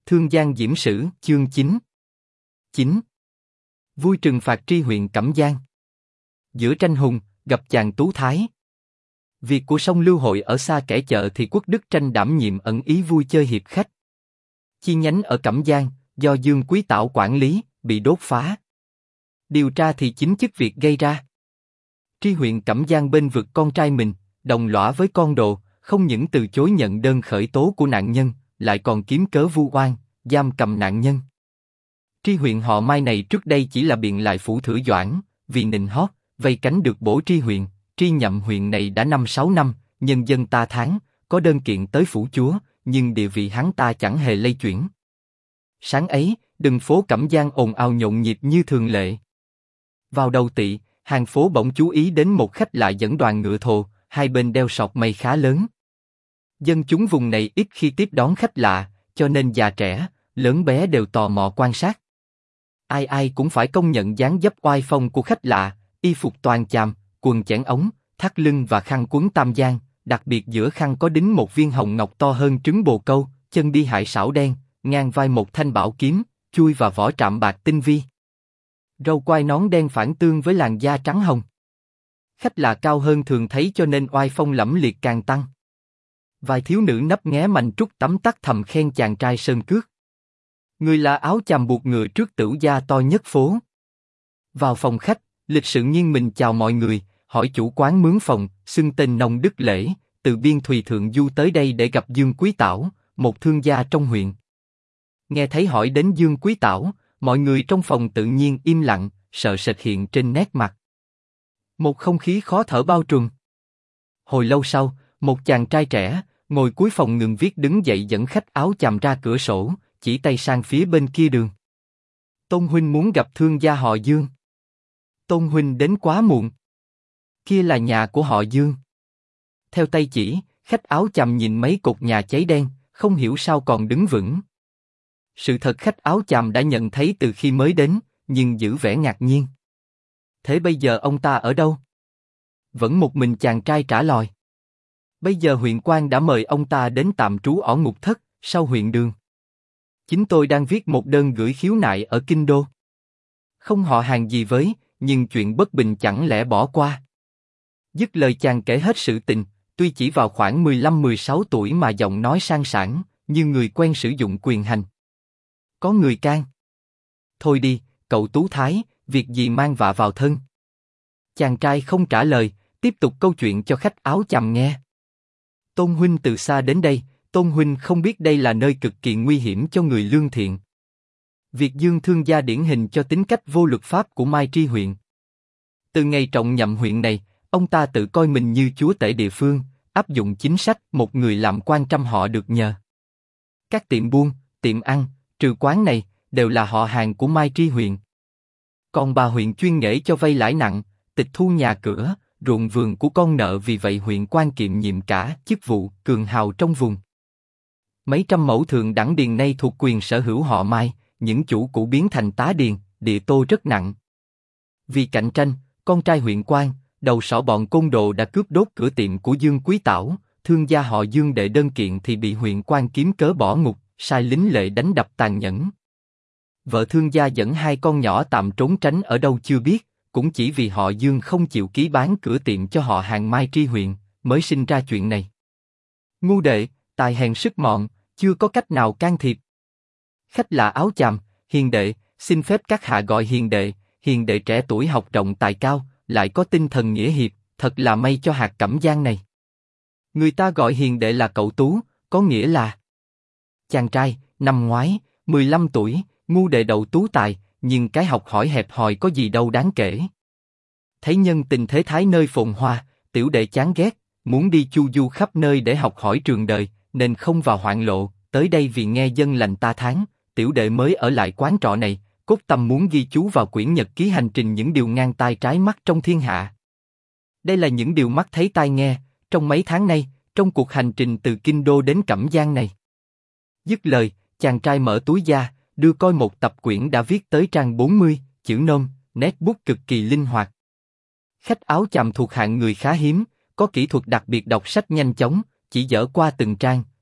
Thương Giang Diễm Sử, chương 9. 9. Vui trừng phạt tri huyện Cẩm Giang. Giữa tranh hùng, gặp chàng tú thái. Việc của sông Lưu Hội ở xa kẻ chợ thì Quốc Đức Tranh đảm nhiệm ẩn ý vui chơi hiệp khách. Chi nhánh ở Cẩm Giang, do Dương Quý Tảo quản lý, bị đốt phá. Điều tra thì chính chức việc gây ra. Tri huyện Cẩm Giang bên vực con trai mình, đồng lõa với con đồ, không những từ chối nhận đơn khởi tố của nạn nhân, lại còn kiếm cớ vu oan, giam cầm nạn nhân. Tri huyện họ Mai này trước đây chỉ là biện lại phủ Thử Doãn, vì nịnh hót, vây cánh được bổ tri huyện, tri nhậm huyện này đã 5-6 năm, nhân dân ta thán, có đơn kiện tới phủ chúa, nhưng địa vị hắn ta chẳng hề lay chuyển. Sáng ấy, đường phố Cẩm Giang ồn ào nhộn nhịp như thường lệ. Vào đầu tỵ, hàng phố bỗng chú ý đến một khách lạ dẫn đoàn ngựa thồ, hai bên đeo sọt mây khá lớn. Dân chúng vùng này ít khi tiếp đón khách lạ, cho nên già trẻ, lớn bé đều tò mò quan sát. Ai ai cũng phải công nhận dáng dấp oai phong của khách lạ, y phục toàn chàm, quần chẽn ống, thắt lưng và khăn quấn tam giang, đặc biệt giữa khăn có đính một viên hồng ngọc to hơn trứng bồ câu, chân đi hải sảo đen, ngang vai một thanh bảo kiếm, chui và vỏ trạm bạc tinh vi. Râu quai nón đen phản tương với làn da trắng hồng. Khách lạ cao hơn thường thấy cho nên oai phong lẫm liệt càng tăng. Vài thiếu nữ nấp nghé mành trút tắm tắt thầm khen chàng trai sơn cước. Người là áo chàm buộc ngựa trước tửu gia to nhất phố. Vào phòng khách, lịch sự nghiêng mình chào mọi người, hỏi chủ quán mướn phòng, xưng tên nông đức lễ, từ biên thùy thượng du tới đây để gặp Dương Quý Tảo, một thương gia trong huyện. Nghe thấy hỏi đến Dương Quý Tảo, mọi người trong phòng tự nhiên im lặng, sợ sệt hiện trên nét mặt. Một không khí khó thở bao trùm. Hồi lâu sau, một chàng trai trẻ, ngồi cuối phòng ngừng viết đứng dậy dẫn khách áo chàm ra cửa sổ, chỉ tay sang phía bên kia đường. Tôn huynh muốn gặp thương gia họ Dương. Tôn huynh đến quá muộn. Kia là nhà của họ Dương. Theo tay chỉ, khách áo chàm nhìn mấy cột nhà cháy đen, không hiểu sao còn đứng vững. Sự thật khách áo chàm đã nhận thấy từ khi mới đến, nhưng giữ vẻ ngạc nhiên. Thế bây giờ ông ta ở đâu? Vẫn một mình chàng trai trả lời. Bây giờ huyện quan đã mời ông ta đến tạm trú ở ngục thất, sau huyện đường. Chính tôi đang viết một đơn gửi khiếu nại ở Kinh Đô. Không họ hàng gì với, nhưng chuyện bất bình chẳng lẽ bỏ qua. Dứt lời chàng kể hết sự tình, tuy chỉ vào khoảng 15-16 tuổi mà giọng nói sang sảng, như người quen sử dụng quyền hành. Có người can. Thôi đi, cậu tú thái, việc gì mang vạ vào thân? Chàng trai không trả lời, tiếp tục câu chuyện cho khách áo chàm nghe. Tôn huynh từ xa đến đây, Tôn huynh không biết đây là nơi cực kỳ nguy hiểm cho người lương thiện. Việc Dương thương gia điển hình cho tính cách vô luật pháp của Mai Tri huyện. Từ ngày trọng nhậm huyện này, ông ta tự coi mình như chúa tể địa phương, áp dụng chính sách một người làm quan trăm họ được nhờ. Các tiệm buôn, tiệm ăn, trừ quán này, đều là họ hàng của Mai Tri huyện. Còn bà huyện chuyên nghễ cho vay lãi nặng, tịch thu nhà cửa, ruộng vườn của con nợ, vì vậy huyện quan kiệm nhiệm cả chức vụ cường hào trong vùng. Mấy trăm mẫu thượng đẳng điền nay thuộc quyền sở hữu họ Mai, những chủ cũ biến thành tá điền, địa tô rất nặng. Vì cạnh tranh, con trai huyện quan, đầu sỏ bọn côn đồ đã cướp đốt cửa tiệm của Dương Quý Tảo, thương gia họ Dương đệ đơn kiện thì bị huyện quan kiếm cớ bỏ ngục, sai lính lệ đánh đập tàn nhẫn. Vợ thương gia dẫn hai con nhỏ tạm trốn tránh ở đâu chưa biết, cũng chỉ vì họ Dương không chịu ký bán cửa tiệm cho họ hàng Mai Tri huyện, mới sinh ra chuyện này. Ngu đệ, tài hèn sức mọn, chưa có cách nào can thiệp. Khách lạ áo chàm, hiền đệ, xin phép các hạ gọi hiền đệ trẻ tuổi học rộng tài cao, lại có tinh thần nghĩa hiệp, thật là may cho hạt Cẩm Giang này. Người ta gọi hiền đệ là cậu tú, có nghĩa là... Chàng trai, năm ngoái, 15 tuổi, ngu đệ đậu tú tài, nhưng cái học hỏi hẹp hòi có gì đâu đáng kể. Thấy nhân tình thế thái nơi phồn hoa, tiểu đệ chán ghét, muốn đi chu du khắp nơi để học hỏi trường đời, nên không vào hoạn lộ, tới đây vì nghe dân lành ta thán, tiểu đệ mới ở lại quán trọ này, cốt tâm muốn ghi chú vào quyển nhật ký hành trình những điều ngang tai trái mắt trong thiên hạ. Đây là những điều mắt thấy tai nghe, trong mấy tháng nay, trong cuộc hành trình từ Kinh Đô đến Cẩm Giang này. Dứt lời, chàng trai mở túi da, đưa coi một tập quyển đã viết tới trang 40, chữ nôm, nét bút cực kỳ linh hoạt. Khách áo chàm thuộc hạng người khá hiếm, có kỹ thuật đặc biệt đọc sách nhanh chóng, chỉ dở qua từng trang,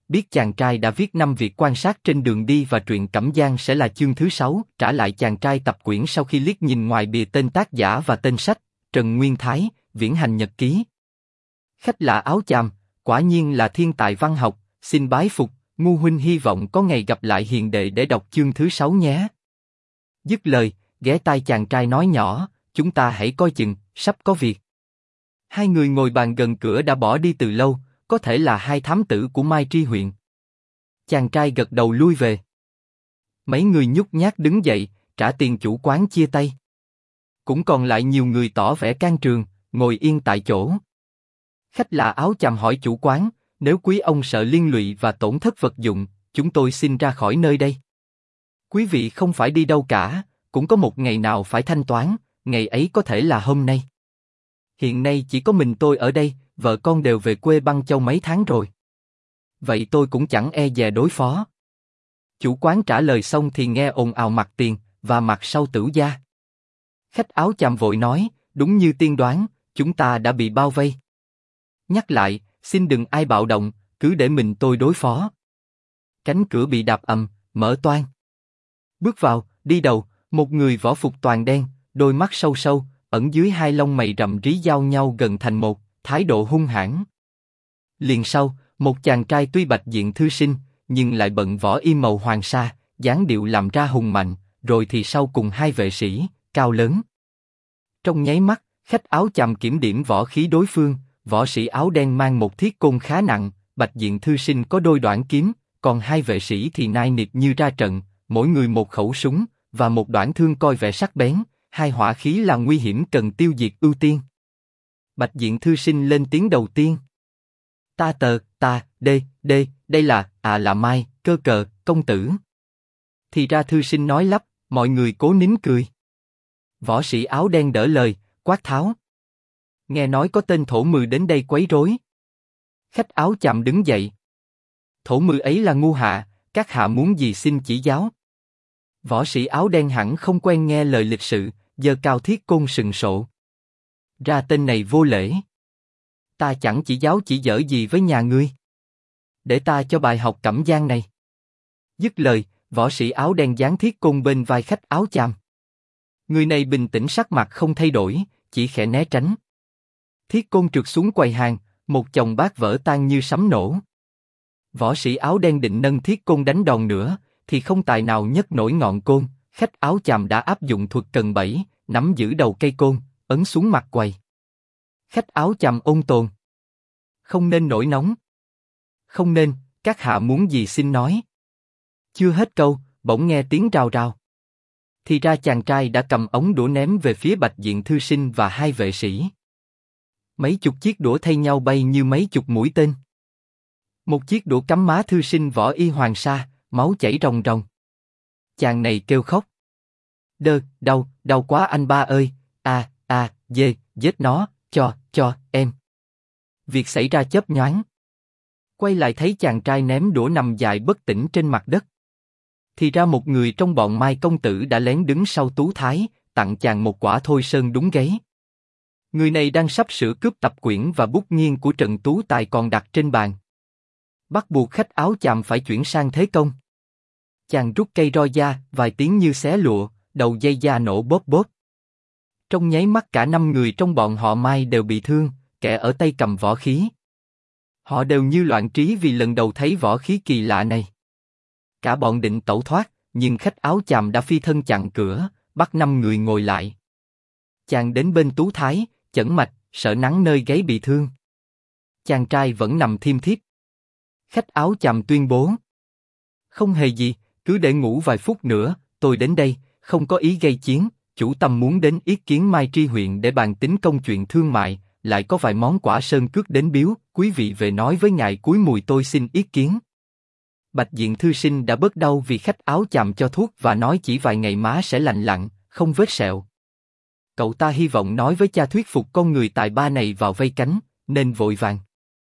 biết chàng trai đã viết 5 việc quan sát trên đường đi và truyện Cẩm Giang sẽ là chương thứ 6, trả lại chàng trai tập quyển sau khi liếc nhìn ngoài bìa tên tác giả và tên sách, Trần Nguyên Thái, Viễn Hành Nhật Ký. Khách lạ áo chàm, quả nhiên là thiên tài văn học, xin bái phục, Ngu huynh hy vọng có ngày gặp lại hiền đệ để đọc chương thứ 6 nhé. Dứt lời, ghé tai chàng trai nói nhỏ, chúng ta hãy coi chừng, sắp có việc. Hai người ngồi bàn gần cửa đã bỏ đi từ lâu, có thể là hai thám tử của Mai Tri huyện. Chàng trai gật đầu lui về. Mấy người nhút nhát đứng dậy, trả tiền chủ quán chia tay. Cũng còn lại nhiều người tỏ vẻ can trường, ngồi yên tại chỗ. Khách lạ áo chàm hỏi chủ quán, nếu quý ông sợ liên lụy và tổn thất vật dụng, chúng tôi xin ra khỏi nơi đây. Quý vị không phải đi đâu cả, cũng có một ngày nào phải thanh toán, ngày ấy có thể là hôm nay. Hiện nay chỉ có mình tôi ở đây, vợ con đều về quê Băng Châu mấy tháng rồi. Vậy tôi cũng chẳng e dè đối phó. Chủ quán trả lời xong thì nghe ồn ào mặt tiền, và mặt sau Tửu gia. Khách áo chàm vội nói, đúng như tiên đoán, chúng ta đã bị bao vây. Nhắc lại, xin đừng ai bạo động, cứ để mình tôi đối phó. Cánh cửa bị đạp ầm, mở toang. Bước vào, đi đầu, một người võ phục toàn đen, đôi mắt sâu sâu, ẩn dưới hai lông mày rậm rí giao nhau gần thành một, thái độ hung hãn. Liền sau, một chàng trai tuy bạch diện thư sinh, nhưng lại bận võ y màu hoàng sa, dáng điệu làm ra hùng mạnh, rồi thì sau cùng hai vệ sĩ, cao lớn. Trong nháy mắt, khách áo chàm kiểm điểm võ khí đối phương, võ sĩ áo đen mang một thiết côn khá nặng, bạch diện thư sinh có đôi đoạn kiếm, còn hai vệ sĩ thì nai nịt như ra trận, mỗi người một khẩu súng, và một đoạn thương coi vẻ sắc bén, hai hỏa khí là nguy hiểm cần tiêu diệt ưu tiên. Bạch diện thư sinh lên tiếng đầu tiên. Đây là, là Mai, cơ cờ, công tử. Thì ra thư sinh nói lắp, mọi người cố nín cười. Võ sĩ áo đen đỡ lời, quát tháo. Nghe nói có tên thổ mư đến đây quấy rối. Khách áo chàm đứng dậy. Thổ mư ấy là ngu hạ, các hạ muốn gì xin chỉ giáo. Võ sĩ áo đen hẳn không quen nghe lời lịch sự, giơ cao thiết côn sừng sộ. Ra tên này vô lễ. Ta chẳng chỉ giáo chỉ dở gì với nhà ngươi. Để ta cho bài học Cẩm Giang này. Dứt lời, võ sĩ áo đen giáng thiết côn bên vai khách áo chàm. Người này bình tĩnh sắc mặt không thay đổi, chỉ khẽ né tránh. Thiết côn trượt xuống quầy hàng, một chồng bát vỡ tan như sấm nổ. Võ sĩ áo đen định nâng thiết côn đánh đòn nữa, thì không tài nào nhấc nổi ngọn côn. Khách áo chàm đã áp dụng thuật cần bẫy, nắm giữ đầu cây côn, ấn xuống mặt quầy. Khách áo chàm ôn tồn. Không nên nổi nóng. Không nên, các hạ muốn gì xin nói. Chưa hết câu, bỗng nghe tiếng rào rào. Thì ra chàng trai đã cầm ống đũa ném về phía bạch diện thư sinh và hai vệ sĩ. Mấy chục chiếc đũa thay nhau bay như mấy chục mũi tên. Một chiếc đũa cắm má thư sinh võ y hoàng sa, máu chảy ròng ròng. Chàng này kêu khóc. Đau quá anh ba ơi, giết nó, cho em. Việc xảy ra chớp nhoáng. Quay lại thấy chàng trai ném đũa nằm dài bất tỉnh trên mặt đất. Thì ra một người trong bọn Mai công tử đã lén đứng sau Tú Thái, tặng chàng một quả thôi sơn đúng gáy. Người này đang sắp sửa cướp tập quyển và bút nghiêng của Trần Tú Tài còn đặt trên bàn. Bắt buộc khách áo chàm phải chuyển sang thế công. Chàng rút cây roi da, vài tiếng như xé lụa, đầu dây da nổ bóp bóp. Trong nháy mắt cả 5 người trong bọn họ Mai đều bị thương, kẻ ở tay cầm võ khí. Họ đều như loạn trí vì lần đầu thấy võ khí kỳ lạ này. Cả bọn định tẩu thoát, nhưng khách áo chàm đã phi thân chặn cửa, bắt 5 người ngồi lại. Chàng đến bên Tú Thái, chẩn mạch, sợ nắng nơi gáy bị thương. Chàng trai vẫn nằm thiêm thiếp. Khách áo chàm tuyên bố. Không hề gì, cứ để ngủ vài phút nữa, tôi đến đây, không có ý gây chiến, chủ tâm muốn đến ý kiến Mai Tri huyện để bàn tính công chuyện thương mại, lại có vài món quả sơn cước đến biếu, quý vị về nói với ngài cuối mùi tôi xin ý kiến. Bạch diện thư sinh đã bớt đau vì khách áo chàm cho thuốc và nói chỉ vài ngày má sẽ lành lặn, không vết sẹo. Cậu ta hy vọng nói với cha thuyết phục con người tài ba này vào vây cánh, nên vội vàng.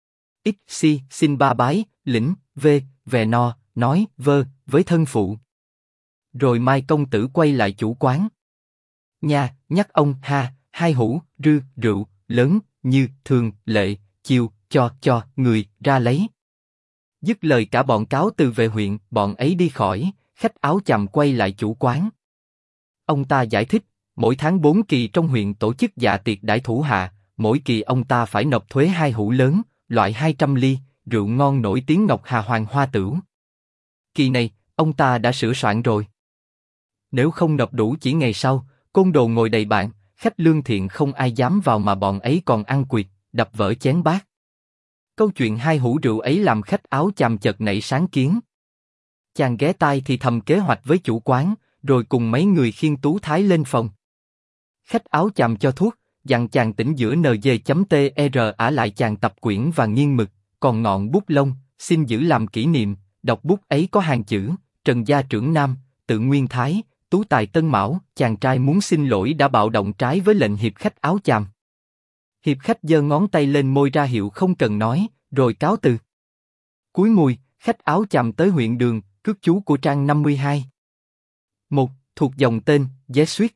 Xin ba bái, lĩnh, về no, nói, với thân phụ. Rồi Mai công tử quay lại chủ quán. Nha, nhắc ông, hai hũ, rượu, lớn, như, thường, lệ, chiều, cho, người, ra lấy. Dứt lời cả bọn cáo từ về huyện, bọn ấy đi khỏi, khách áo chàm quay lại chủ quán. Ông ta giải thích, mỗi tháng 4 kỳ trong huyện tổ chức dạ tiệc đãi thủ hạ, mỗi kỳ ông ta phải nộp thuế 2 hũ lớn, loại 200 ly, rượu ngon nổi tiếng Ngọc Hà Hoàng Hoa Tửu. Kỳ này, ông ta đã sửa soạn rồi. Nếu không nộp đủ chỉ ngày sau, côn đồ ngồi đầy bàn, khách lương thiện không ai dám vào mà bọn ấy còn ăn quỵt, đập vỡ chén bát. Câu chuyện 2 hũ rượu ấy làm khách áo chàm chợt nảy sáng kiến. Chàng ghé tai thì thầm kế hoạch với chủ quán, rồi cùng mấy người khiêng Tú Thái lên phòng. Khách áo chàm cho thuốc, dặn chàng tỉnh giữa NG.TR ả lại chàng tập quyển và nghiêng mực, còn ngọn bút lông, xin giữ làm kỷ niệm, đọc bút ấy có hàng chữ, Trần gia trưởng nam, tự nguyên thái, tú tài tân mão, chàng trai muốn xin lỗi đã bạo động trái với lệnh hiệp khách áo chàm. Hiệp khách giơ ngón tay lên môi ra hiệu không cần nói, rồi cáo từ. Cuối mùi, khách áo chàm tới huyện Đường, cước chú của trang 52. 1. Thuộc dòng tên, Jesuit.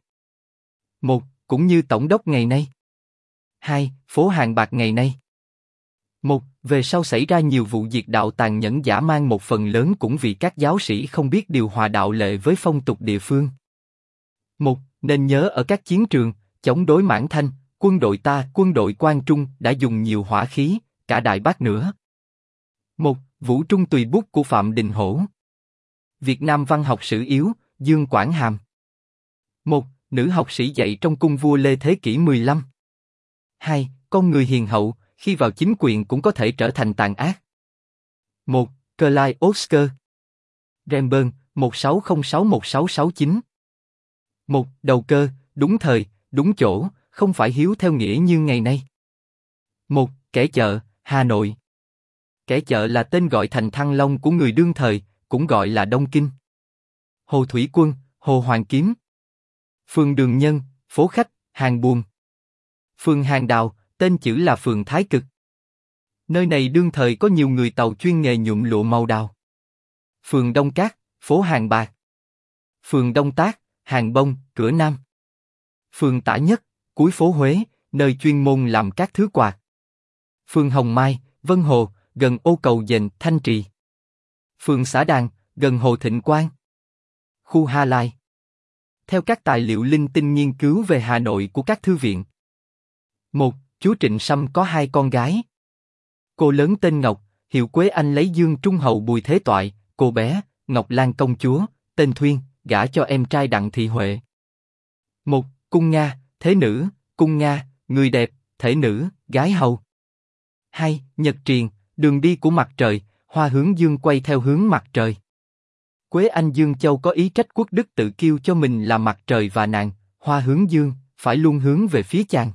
1. Cũng như tổng đốc ngày nay. 2. Phố Hàng Bạc ngày nay. 1. Về sau xảy ra nhiều vụ diệt đạo tàn nhẫn dã man, một phần lớn cũng vì các giáo sĩ không biết điều hòa đạo lệ với phong tục địa phương. 1. Nên nhớ ở các chiến trường, chống đối Mãn Thanh, quân đội Quang Trung đã dùng nhiều hỏa khí, cả Đại Bác nữa. 1. Vũ Trung tùy bút của Phạm Đình Hổ. Việt Nam văn học sử yếu, Dương Quảng Hàm. 1. Nữ học sĩ dạy trong cung vua Lê thế kỷ 15. 2. Con người hiền hậu, khi vào chính quyền cũng có thể trở thành tàn ác. 1. Clyde Oscar Remburn, 1606-1669. 1. Đầu cơ, đúng thời, đúng chỗ, không phải hiếu theo nghĩa như ngày nay. 1. Kẻ chợ, Hà Nội. Kẻ chợ là tên gọi thành Thăng Long của người đương thời, cũng gọi là Đông Kinh. Hồ Thủy Quân, Hồ Hoàng Kiếm. Phường Đường Nhân, phố khách, hàng buồm. Phường Hàng Đào, tên chữ là phường Thái Cực. Nơi này đương thời có nhiều người Tàu chuyên nghề nhuộm lụa màu đào. Phường Đông Cát, phố Hàng Bạc. Phường Đông Tác, Hàng Bông, cửa Nam. Phường Tả Nhất, cuối phố Huế, nơi chuyên môn làm các thứ quạt. Phường Hồng Mai, Vân Hồ, gần ô cầu Dền, Thanh Trì. Phường Xã Đàn, gần Hồ Thịnh Quang. Khu Hà Lai. Theo các tài liệu linh tinh nghiên cứu về Hà Nội của các thư viện. 1. Chúa Trịnh Sâm có 2 con gái. Cô lớn tên Ngọc, hiệu Quế Anh lấy Dương Trung Hậu Bùi Thế Toại, cô bé, Ngọc Lan công chúa, tên Thuyên, gả cho em trai Đặng Thị Huệ. 1. Cung Nga, thế nữ, cung Nga, người đẹp, thể nữ, gái hầu. 2. Nhật Triền, đường đi của mặt trời, hoa hướng dương quay theo hướng mặt trời. Quế Anh Dương Châu có ý trách quốc đức tự kiêu cho mình là mặt trời và nàng, hoa hướng dương, phải luôn hướng về phía chàng.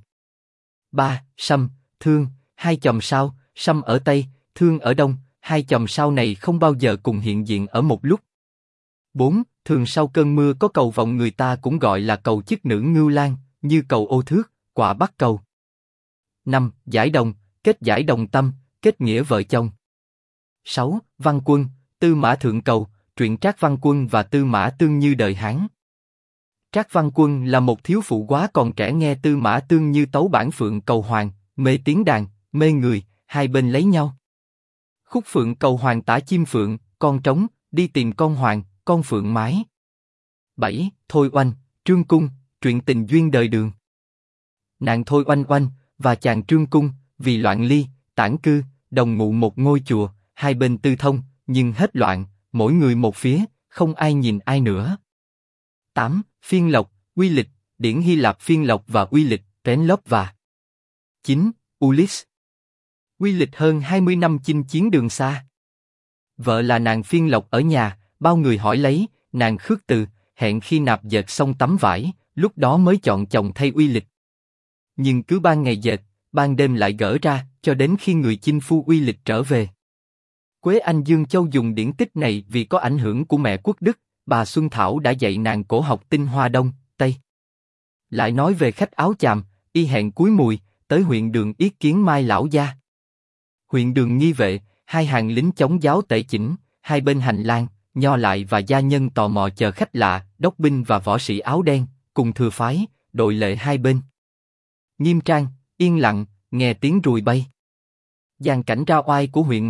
3. Sâm, Thương, 2 chòm sao, Sâm ở Tây, Thương ở Đông, 2 chòm sao này không bao giờ cùng hiện diện ở một lúc. 4. Thường sau cơn mưa có cầu vồng, người ta cũng gọi là cầu chức nữ Ngưu Lang, như cầu Ô Thước, quả Bắc cầu. 5. Giải đồng, kết giải đồng tâm, kết nghĩa vợ chồng. 6. Văn Quân, Tư Mã Thượng Cầu, truyện Trác Văn Quân và Tư Mã Tương Như đời Hán. Trác Văn Quân là một thiếu phụ quá còn trẻ nghe Tư Mã Tương Như tấu bản Phượng Cầu Hoàng, mê tiếng đàn, mê người, hai bên lấy nhau. Khúc Phượng Cầu Hoàng tả chim phượng, con trống, đi tìm con hoàng, con phượng mái. 7. Thôi Oanh, Trương Cung, truyện tình duyên đời Đường. Nàng Thôi Oanh Oanh và chàng Trương Cung vì loạn ly, tản cư, đồng ngụ một ngôi chùa, hai bên tư thông, nhưng hết loạn, mỗi người một phía, không ai nhìn ai nữa. 8. Phiên Lộc, Uy Lịch, điển Hy Lạp Phiên Lộc và Uy Lịch, Penelope và 9. Ulysses. Uy Lịch hơn 20 năm chinh chiến đường xa. Vợ là nàng Phiên Lộc ở nhà, bao người hỏi lấy, nàng khước từ, hẹn khi nạp dệt xong tấm vải, lúc đó mới chọn chồng thay Uy Lịch. Nhưng cứ ban ngày dệt, ban đêm lại gỡ ra, cho đến khi người chinh phu Uy Lịch trở về. Quế Anh Dương Châu dùng điển tích này vì có ảnh hưởng của mẹ quốc Đức, bà Xuân Thảo đã dạy nàng cổ học tinh Hoa Đông, Tây. Lại nói về khách áo chàm, y hẹn cuối mùi, tới huyện Đường yết kiến Mai lão gia. Huyện Đường nghi vệ, 2 hàng lính chống giáo tể chỉnh, hai bên hành lang, nho lại và gia nhân tò mò chờ khách lạ, đốc binh và võ sĩ áo đen, cùng thừa phái, đội lệ hai bên. Nghiêm trang, yên lặng, nghe tiếng ruồi bay. Dàn cảnh ra oai của huyện Mai,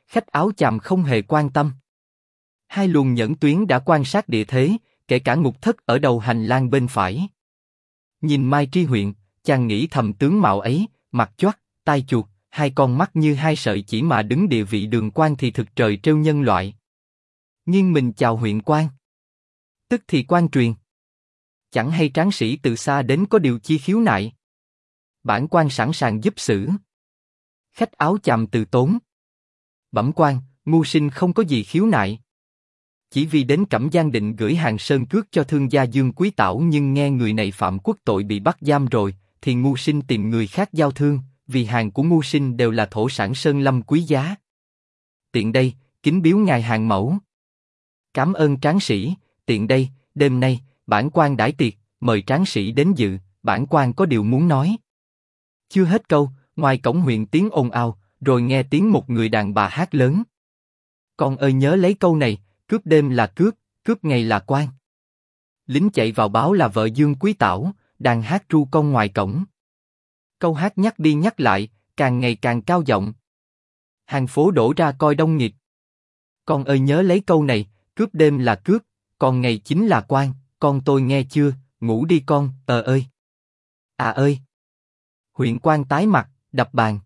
khách áo chàm không hề quan tâm. Hai luồng nhẫn tuyến đã quan sát địa thế, kể cả ngục thất ở đầu hành lang bên phải. Nhìn Mai Tri Huyện, chàng nghĩ thầm tướng mạo ấy, mặt choắt, tai chuột, hai con mắt như hai sợi chỉ mà đứng địa vị đường quan thì thực trời trêu nhân loại. Nghiêng mình chào huyện quan. Tức thì quan truyền. Chẳng hay tráng sĩ từ xa đến có điều chi khiếu nại. Bản quan sẵn sàng giúp xử. Khách áo chàm từ tốn. Bẩm quan, ngu sinh không có gì khiếu nại. Chỉ vì đến Cẩm Giang định gửi hàng sơn cước cho thương gia Dương Quý Tảo nhưng nghe người này phạm quốc tội bị bắt giam rồi, thì ngu sinh tìm người khác giao thương, vì hàng của ngu sinh đều là thổ sản sơn lâm quý giá. Tiện đây, kính biếu ngài hàng mẫu. Cảm ơn tráng sĩ, tiện đây, đêm nay, bản quan đãi tiệc, mời tráng sĩ đến dự, bản quan có điều muốn nói. Chưa hết câu, ngoài cổng huyện tiếng ồn ào, rồi nghe tiếng một người đàn bà hát lớn. Con ơi nhớ lấy câu này, cướp đêm là cướp, cướp ngày là quan. Lính chạy vào báo là vợ Dương Quý Tảo, đang hát ru con ngoài cổng. Câu hát nhắc đi nhắc lại, càng ngày càng cao giọng. Hàng phố đổ ra coi đông nghịt. Con ơi nhớ lấy câu này, cướp đêm là cướp, còn ngày chính là quan, con tôi nghe chưa, ngủ đi con, ơi. À ơi. Huyện quan tái mặt, đập bàn.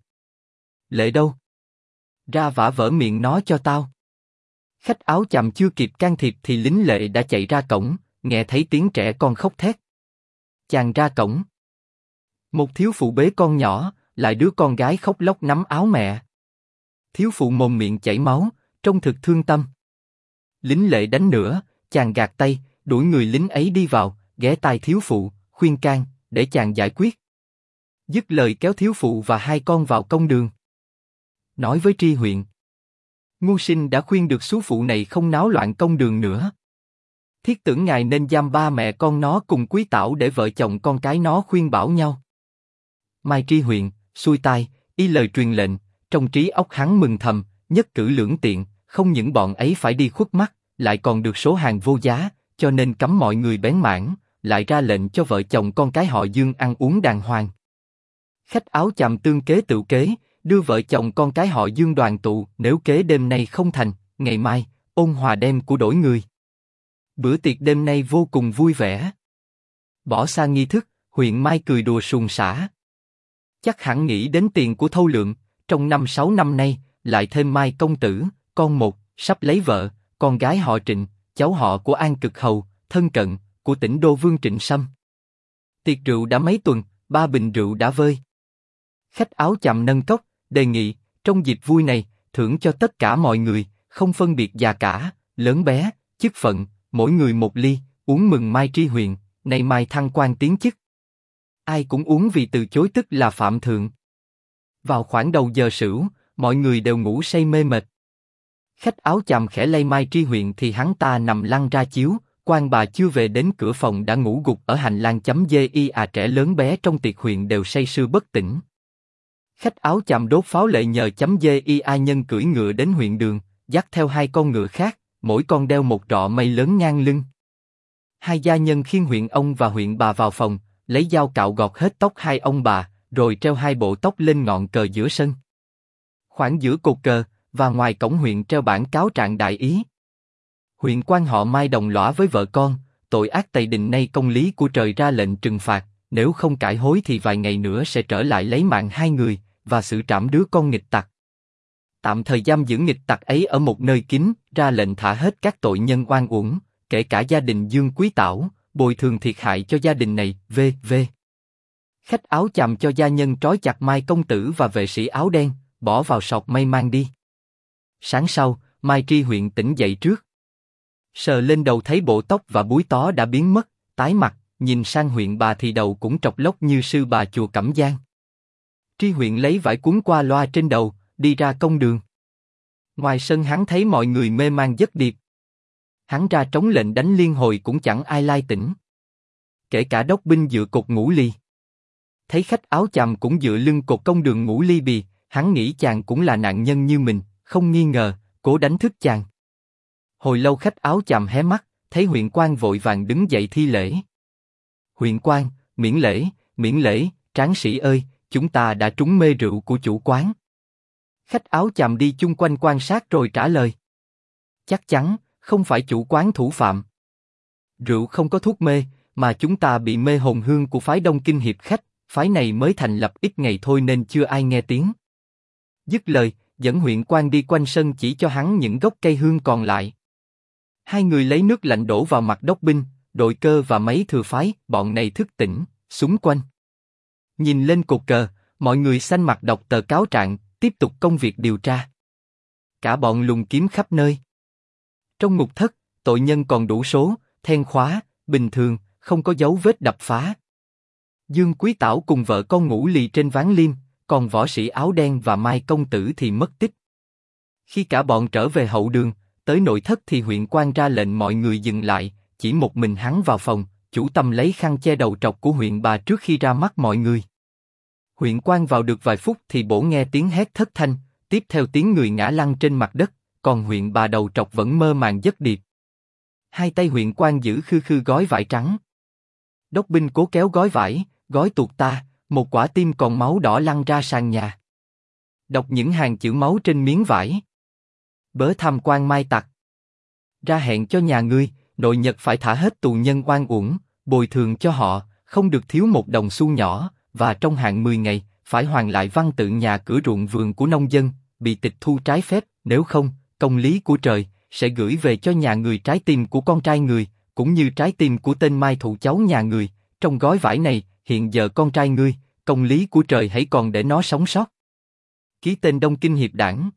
Lệ đâu? Ra vả vỡ miệng nó cho tao. Khách áo chàm chưa kịp can thiệp thì lính lệ đã chạy ra cổng, nghe thấy tiếng trẻ con khóc thét. Chàng ra cổng. Một thiếu phụ bế con nhỏ, lại đứa con gái khóc lóc nắm áo mẹ. Thiếu phụ mồm miệng chảy máu, trông thực thương tâm. Lính lệ đánh nữa, chàng gạt tay, đuổi người lính ấy đi vào, ghé tai thiếu phụ, khuyên can, để chàng giải quyết. Dứt lời kéo thiếu phụ và hai con vào công đường. Nói với Tri Huyện. Ngu sinh đã khuyên được số phụ này không náo loạn công đường nữa. Thiết tưởng ngài nên giam ba mẹ con nó cùng Quý Tảo để vợ chồng con cái nó khuyên bảo nhau. Mai Tri Huyện, xuôi tai, y lời truyền lệnh, trong trí óc hắn mừng thầm, nhất cử lưỡng tiện, không những bọn ấy phải đi khuất mắt, lại còn được số hàng vô giá, cho nên cấm mọi người bén mảng, lại ra lệnh cho vợ chồng con cái họ Dương ăn uống đàng hoàng. Khách áo chàm tương kế tự kế, đưa vợ chồng con cái họ Dương đoàn tụ, nếu kế đêm nay không thành, ngày mai, ôn hòa đem của đổi người. Bữa tiệc đêm nay vô cùng vui vẻ. Bỏ xa nghi thức, huyện Mai cười đùa suồng sã. Chắc hẳn nghĩ đến tiền của Thâu Lượng, trong 5-6 năm nay, lại thêm Mai công tử, con một, sắp lấy vợ, con gái họ Trịnh, cháu họ của An Cực Hầu, thân cận, của tỉnh đô vương Trịnh Sâm. Tiệc rượu đã mấy tuần, 3 bình rượu đã vơi. Khách áo chàm nâng cốc, đề nghị, trong dịp vui này, thưởng cho tất cả mọi người, không phân biệt già cả, lớn bé, chức phận, mỗi người một ly, uống mừng Mai Tri Huyện, nay mai thăng quan tiến chức. Ai cũng uống vì từ chối tức là phạm thượng. Vào khoảng đầu giờ sửu, mọi người đều ngủ say mê mệt. Khách áo chàm khẽ lay Mai Tri Huyện thì hắn ta nằm lăn ra chiếu, quan bà chưa về đến cửa phòng đã ngủ gục ở hành lang. Trẻ lớn bé trong tiệc huyện đều say sưa bất tỉnh. Khách áo chàm đốt pháo lệ nhờ nhân cưỡi ngựa đến huyện đường, dắt theo hai con ngựa khác, mỗi con đeo một rọ mây lớn ngang lưng. Hai gia nhân khiêng huyện ông và huyện bà vào phòng, lấy dao cạo gọt hết tóc hai ông bà, rồi treo hai bộ tóc lên ngọn cờ giữa sân. Khoảng giữa cột cờ và ngoài cổng huyện treo bảng cáo trạng đại ý. Huyện quan họ Mai đồng lõa với vợ con, tội ác tày đình nay công lý của trời ra lệnh trừng phạt, nếu không cải hối thì vài ngày nữa sẽ trở lại lấy mạng hai người và xử trảm đứa con nghịch tặc. Tạm thời giam giữ nghịch tặc ấy ở một nơi kín, ra lệnh thả hết các tội nhân oan uổng, kể cả gia đình Dương Quý Tảo, bồi thường thiệt hại cho gia đình này, v.v. Khách áo chàm cho gia nhân trói chặt Mai công tử và vệ sĩ áo đen, bỏ vào sọt mây mang đi. Sáng sau, Mai Tri Huyện tỉnh dậy trước. Sờ lên đầu thấy bộ tóc và búi tó đã biến mất, tái mặt, nhìn sang huyện bà thì đầu cũng trọc lóc như sư bà chùa Cẩm Giang. Tri Huyện lấy vải cuốn qua loa trên đầu, đi ra công đường. Ngoài sân hắn thấy mọi người mê man giấc điệp. Hắn ra trống lệnh đánh liên hồi cũng chẳng ai lai tỉnh. Kể cả đốc binh dựa cột ngủ ly. Thấy khách áo chàm cũng dựa lưng cột công đường ngủ ly bì, hắn nghĩ chàng cũng là nạn nhân như mình, không nghi ngờ, cố đánh thức chàng. Hồi lâu khách áo chàm hé mắt, thấy huyện quan vội vàng đứng dậy thi lễ. Huyện quan, miễn lễ, tráng sĩ ơi, chúng ta đã trúng mê rượu của chủ quán. Khách áo chàm đi chung quanh quan sát rồi trả lời. Chắc chắn, không phải chủ quán thủ phạm. Rượu không có thuốc mê, mà chúng ta bị mê hồn hương của phái Đông Kinh hiệp khách, phái này mới thành lập ít ngày thôi nên chưa ai nghe tiếng. Dứt lời, dẫn huyện quan đi quanh sân chỉ cho hắn những gốc cây hương còn lại. Hai người lấy nước lạnh đổ vào mặt đốc binh, đội cơ và mấy thừa phái, bọn này thức tỉnh, xung quanh. Nhìn lên cột cờ, mọi người xanh mặt đọc tờ cáo trạng, tiếp tục công việc điều tra. Cả bọn lùng kiếm khắp nơi. Trong ngục thất, tội nhân còn đủ số, then khóa, bình thường, không có dấu vết đập phá. Dương Quý Tảo cùng vợ con ngủ lì trên ván liêm, còn võ sĩ áo đen và Mai công tử thì mất tích. Khi cả bọn trở về hậu đường, tới nội thất thì huyện quan ra lệnh mọi người dừng lại, chỉ một mình hắn vào phòng, chủ tâm lấy khăn che đầu trọc của huyện bà trước khi ra mắt mọi người. Huyện quan vào được vài phút thì bỗng nghe tiếng hét thất thanh, tiếp theo tiếng người ngã lăn trên mặt đất, còn huyện bà đầu trọc vẫn mơ màng giấc điệp. Hai tay huyện quan giữ khư khư gói vải trắng. Đốc binh cố kéo gói vải, gói tuột ta, một quả tim còn máu đỏ lăn ra sàn nhà. Đọc những hàng chữ máu trên miếng vải. Bớ tham quan mai tặc. Ra hẹn cho nhà ngươi, nội nhật phải thả hết tù nhân oan uổng, bồi thường cho họ, không được thiếu một đồng xu nhỏ, và trong hạn 10 ngày, phải hoàn lại văn tự nhà cửa ruộng vườn của nông dân, bị tịch thu trái phép, nếu không, công lý của trời, sẽ gửi về cho nhà người trái tim của con trai người, cũng như trái tim của tên mai thụ cháu nhà người. Trong gói vải này, hiện giờ con trai ngươi, công lý của trời hãy còn để nó sống sót. Ký tên Đông Kinh Hiệp Đảng.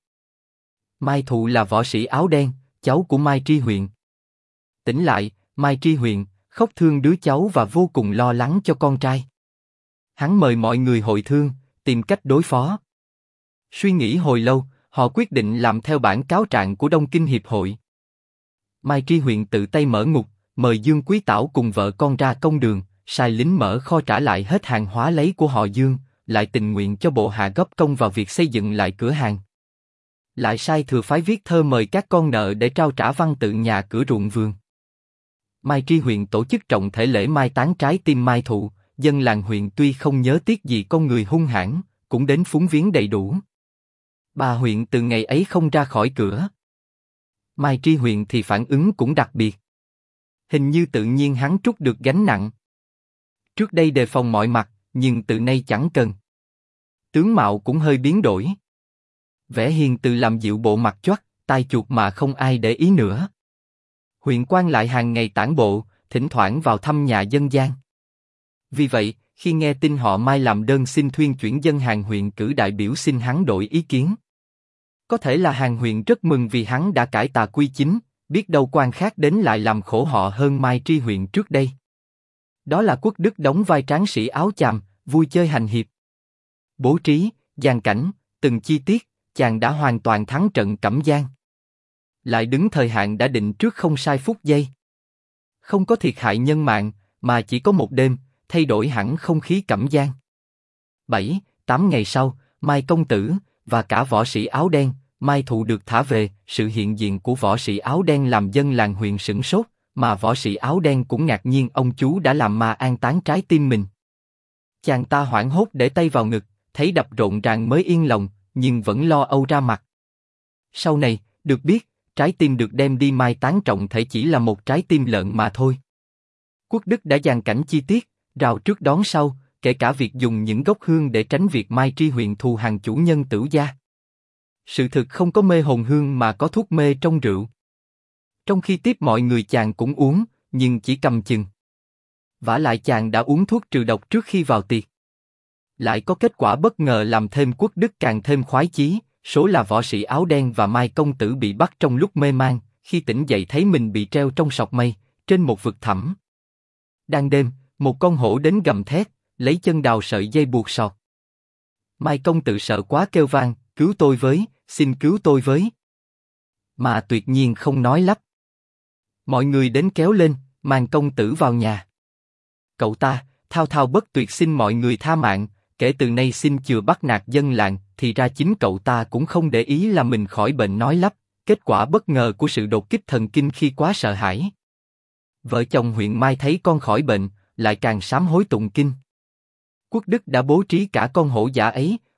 Mai Thụ là võ sĩ áo đen, cháu của Mai Tri Huyện. Tỉnh lại, Mai Tri Huyện khóc thương đứa cháu và vô cùng lo lắng cho con trai. Hắn mời mọi người hội thương, tìm cách đối phó. Suy nghĩ hồi lâu, họ quyết định làm theo bản cáo trạng của Đông Kinh Hiệp hội. Mai Tri Huyện tự tay mở ngục, mời Dương Quý Tảo cùng vợ con ra công đường, sai lính mở kho trả lại hết hàng hóa lấy của họ Dương, lại tình nguyện cho bộ hạ góp công vào việc xây dựng lại cửa hàng. Lại sai thừa phái viết thơ mời các con nợ để trao trả văn tự nhà cửa ruộng vườn. Mai Tri Huyện tổ chức trọng thể lễ mai táng trái tim Mai Thụ, dân làng huyện tuy không nhớ tiếc gì con người hung hãn, cũng đến phúng viếng đầy đủ. Bà huyện từ ngày ấy không ra khỏi cửa. Mai Tri Huyện thì phản ứng cũng đặc biệt. Hình như tự nhiên hắn trút được gánh nặng. Trước đây đề phòng mọi mặt, nhưng từ nay chẳng cần. Tướng mạo cũng hơi biến đổi. Vẻ hiền từ làm dịu bộ mặt choắt, tai chuột mà không ai để ý nữa. Huyện quan lại hàng ngày tản bộ, thỉnh thoảng vào thăm nhà dân gian. Vì vậy, khi nghe tin họ Mai làm đơn xin thuyên chuyển dân Hàn huyện cử đại biểu xin hắn đổi ý kiến. Có thể là Hàn huyện rất mừng vì hắn đã cải tà quy chính, biết đâu quan khác đến lại làm khổ họ hơn Mai Tri Huyện trước đây. Đó là Quốc Đức đóng vai tráng sĩ áo chàm, vui chơi hành hiệp. Bố trí, dàn cảnh, từng chi tiết, chàng đã hoàn toàn thắng trận Cẩm Giang. Lại đứng thời hạn đã định trước không sai phút giây. Không có thiệt hại nhân mạng, mà chỉ có một đêm, thay đổi hẳn không khí Cẩm Giang. 7-8 ngày sau, Mai công tử và cả võ sĩ áo đen, Mai Thụ được thả về. Sự hiện diện của võ sĩ áo đen làm dân làng huyện sửng sốt, mà võ sĩ áo đen cũng ngạc nhiên ông chú đã làm ma an táng trái tim mình. Chàng ta hoảng hốt để tay vào ngực, thấy đập rộn ràng mới yên lòng, nhưng vẫn lo âu ra mặt. Sau này, được biết, trái tim được đem đi mai táng trọng thể chỉ là một trái tim lợn mà thôi. Quốc Đức đã dàn cảnh chi tiết, rào trước đón sau, kể cả việc dùng những gốc hương để tránh việc Mai Tri Huyện thù hàng chủ nhân Tửu gia. Sự thực không có mê hồn hương mà có thuốc mê trong rượu. Trong khi tiếp mọi người chàng cũng uống, nhưng chỉ cầm chừng. Vả lại chàng đã uống thuốc trừ độc trước khi vào tiệc. Lại có kết quả bất ngờ làm thêm Quốc Đức càng thêm khoái chí, số là võ sĩ áo đen và Mai công tử bị bắt trong lúc mê man, khi tỉnh dậy thấy mình bị treo trong sọc mây, trên một vực thẳm. Đang đêm, một con hổ đến gầm thét, lấy chân đào sợi dây buộc sọt. Mai công tử sợ quá kêu vang, cứu tôi với, xin cứu tôi với. Mà tuyệt nhiên không nói lắp. Mọi người đến kéo lên, mang công tử vào nhà. Cậu ta, thao thao bất tuyệt xin mọi người tha mạng, kể từ nay xin chừa bắt nạt dân làng. Thì ra chính cậu ta cũng không để ý là mình khỏi bệnh nói lắp, kết quả bất ngờ của sự đột kích thần kinh khi quá sợ hãi. Vợ chồng huyện Mai thấy con khỏi bệnh, lại càng sám hối tụng kinh. Quốc Đức đã bố trí cả con hổ giả ấy,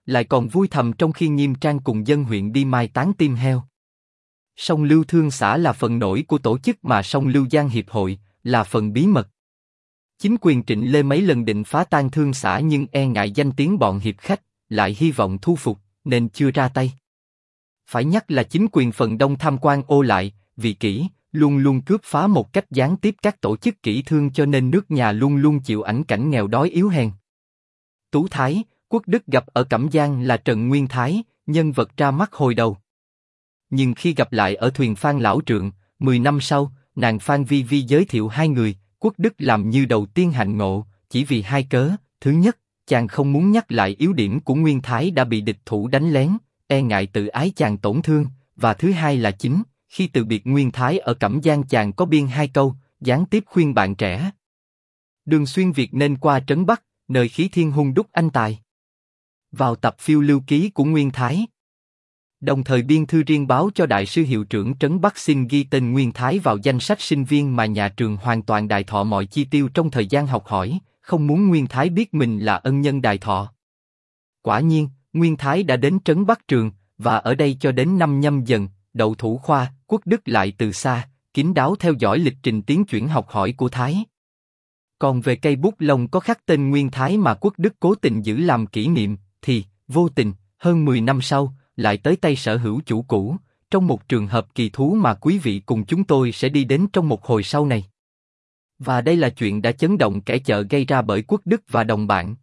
lại còn vui thầm trong khi Nghiêm Trang cùng dân huyện đi mai táng tim heo. Song Lưu Thương xã là phần nổi của tổ chức mà Song Lưu Giang Hiệp hội là phần bí mật. Chính quyền Trịnh Lê mấy lần định phá tan thương xã nhưng e ngại danh tiếng bọn hiệp khách, lại hy vọng thu phục, nên chưa ra tay. Phải nhắc là chính quyền phần đông tham quan ô lại, vị kỷ, luôn luôn cướp phá một cách gián tiếp các tổ chức kỹ thương cho nên nước nhà luôn luôn chịu ảnh cảnh nghèo đói yếu hèn. Tú Thái, Quốc Đức gặp ở Cẩm Giang là Trần Nguyên Thái, nhân vật ra mắt hồi đầu. Nhưng khi gặp lại ở thuyền Phan Lão Trượng, 10 năm sau, nàng Phan Vi Vi giới thiệu hai người, Quốc Đức làm như đầu tiên hạnh ngộ, chỉ vì hai cớ. Thứ nhất, chàng không muốn nhắc lại yếu điểm của Nguyên Thái đã bị địch thủ đánh lén, e ngại tự ái chàng tổn thương, và thứ hai là chính, khi từ biệt Nguyên Thái ở Cẩm Giang chàng có biên hai câu, gián tiếp khuyên bạn trẻ. Đường xuyên Việt nên qua Trấn Bắc, nơi khí thiên hung đúc anh tài. Vào tập phiêu lưu ký của Nguyên Thái. Đồng thời biên thư riêng báo cho đại sư hiệu trưởng Trấn Bắc xin ghi tên Nguyên Thái vào danh sách sinh viên mà nhà trường hoàn toàn đài thọ mọi chi tiêu trong thời gian học hỏi, không muốn Nguyên Thái biết mình là ân nhân đài thọ. Quả nhiên, Nguyên Thái đã đến Trấn Bắc trường, và ở đây cho đến năm Nhâm Dần, đậu thủ khoa, Quốc Đức lại từ xa, kín đáo theo dõi lịch trình tiến chuyển học hỏi của Thái. Còn về cây bút lông có khắc tên Nguyên Thái mà Quốc Đức cố tình giữ làm kỷ niệm, thì, vô tình, hơn 10 năm sau, lại tới tay sở hữu chủ cũ, trong một trường hợp kỳ thú mà quý vị cùng chúng tôi sẽ đi đến trong một hồi sau này. Và đây là chuyện đã chấn động kẻ chợ gây ra bởi Quốc Đức và đồng bạn,